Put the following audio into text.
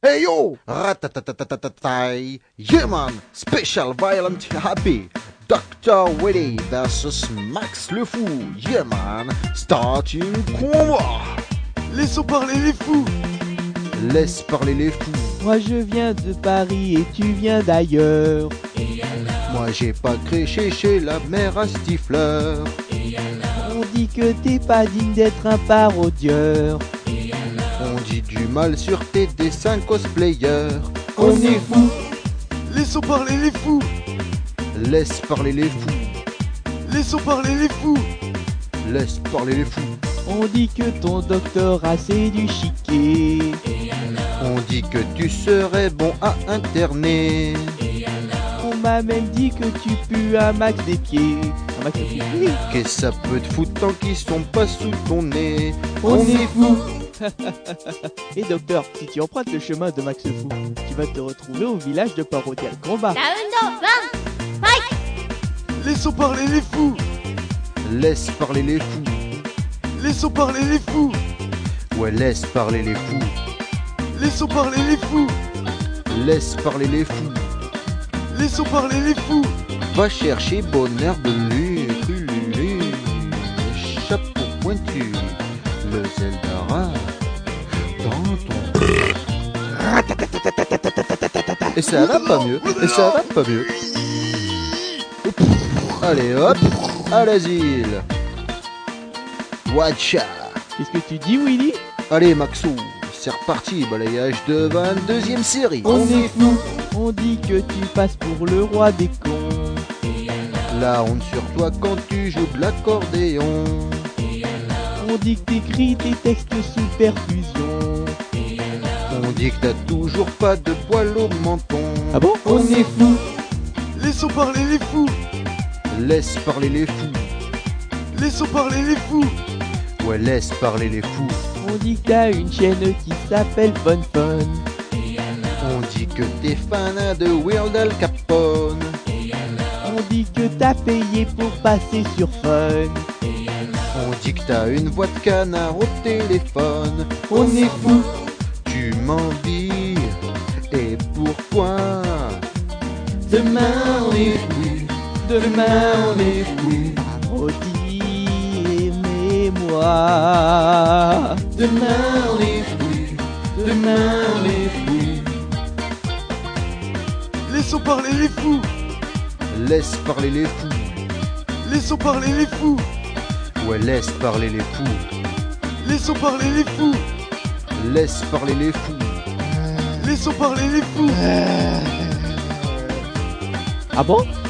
Hey yo! Ratatatatatatatai. Yeah man! Special Violent Happy! Dr. Willy versus Max le Fou! Yeah man! Starting combat! Laissons parler les fous! Laisse parler les fous! Moi je viens de Paris et tu viens d'ailleurs. Moi j'ai pas créché chez la mère à Stifler. On dit que t'es pas digne d'être un parodieur. On dit du mal sur tes dessins cosplayers. On est fous. Laissons parler les fous! Laisse parler les fous! Laissons parler les fous! Laisse parler les fous! On dit que ton doctorat c'est du chiquet. On dit que tu serais bon à interner. On m'a même dit que tu pues un max des pieds. Un max des pieds. Qu'est-ce que ça peut te foutre tant qu'ils sont pas sous ton nez? On est fous. Et docteur, si tu empruntes le chemin de Max le Fou, tu vas te retrouver au village de Parodial Combat. Laissons parler les fous! Laisse parler les fous! Laissons parler les fous! Ouais, laisse parler les fous! Laissons parler les fous! Laisse parler les fous! Laissons parler les fous! Va chercher bonheur de Lulu, chapeau pointu, le Zeldara dans ton... Et ça va pas mieux, et ça va pas mieux. Allez hop, à l'asile. Watcha. Qu'est-ce que tu dis, Willy? Allez Maxou, c'est reparti, balayage de 22e série. On est fous. On dit que tu passes pour le roi des cons. La honte sur toi quand tu joues de l'accordéon. On dit que t'écris tes textes sous perfusion. On dit que t'as toujours pas de poil au menton. Ah bon? On est fous. Laissons parler les fous! Laisse parler les fous. Laissons parler les fous! Ouais, laisse parler les fous. On dit que t'as une chaîne qui s'appelle Fun Fun. On dit que t'es fan de Weird Al Capone. On dit que t'as payé pour passer sur Fun. On dit que t'as une voix de canard au téléphone. On est fous. Tu m'envies. Et pourquoi? Demain on est fous. Demain on est fous. Parodie, aimez-moi. Demain on est fous. Demain on est fous. Laissons parler les fous! Laisse parler les fous. Laissons parler les fous! Ouais, laisse parler les fous. Laissons parler les fous! Laisse parler les fous. Laissons parler les fous! Ah bon?